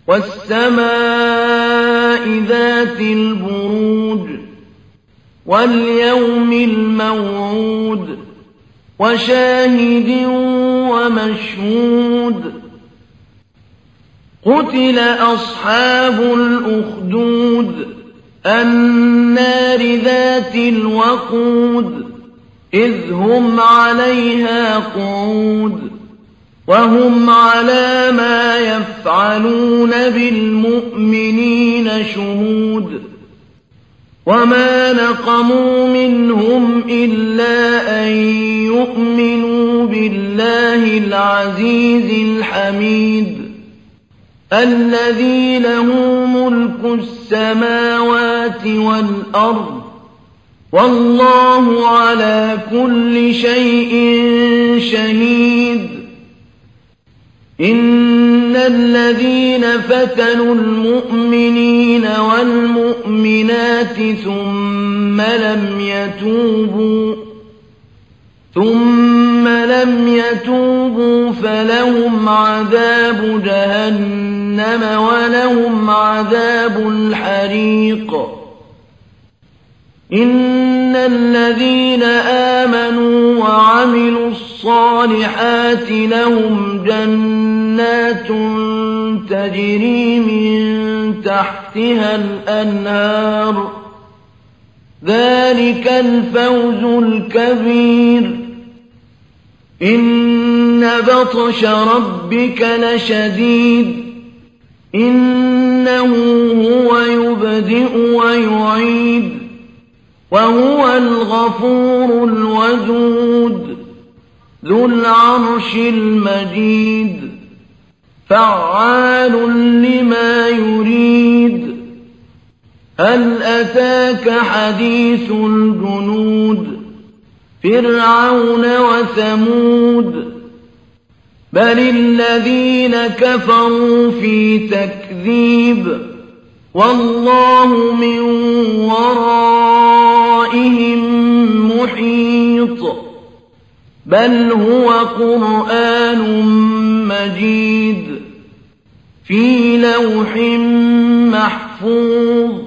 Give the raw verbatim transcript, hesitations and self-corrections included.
والسماء ذات البروج واليوم الموعود وشاهد ومشهود قتل أصحاب الأخدود النار ذات الوقود إذ هم عليها قعود وهم على ما يفعلون بالمؤمنين شهود وما نقموا منهم إلا أن يؤمنوا بالله العزيز الحميد الذي له ملك السماوات والأرض والله على كل شيء شهيد إن الذين فتنوا المؤمنين والمؤمنات ثم لم يتوبوا ثم لم يتوبوا فلهم عذاب جهنم ولهم عذاب الحريق إن الذين آمنوا وعملوا الصالحات لهم جنات تجري من تحتها الأنهار ذلك الفوز الكبير إن بطش ربك لشديد إنه هو يبدئ ويعيد وهو الغفور الودود ذو العرش المجيد فعال لما يريد هل أتاك حديث الجنود فرعون وثمود بل الذين كفروا في تكذيب والله من ورائهم محيط بل هو قرآن مجيد في لوح محفوظ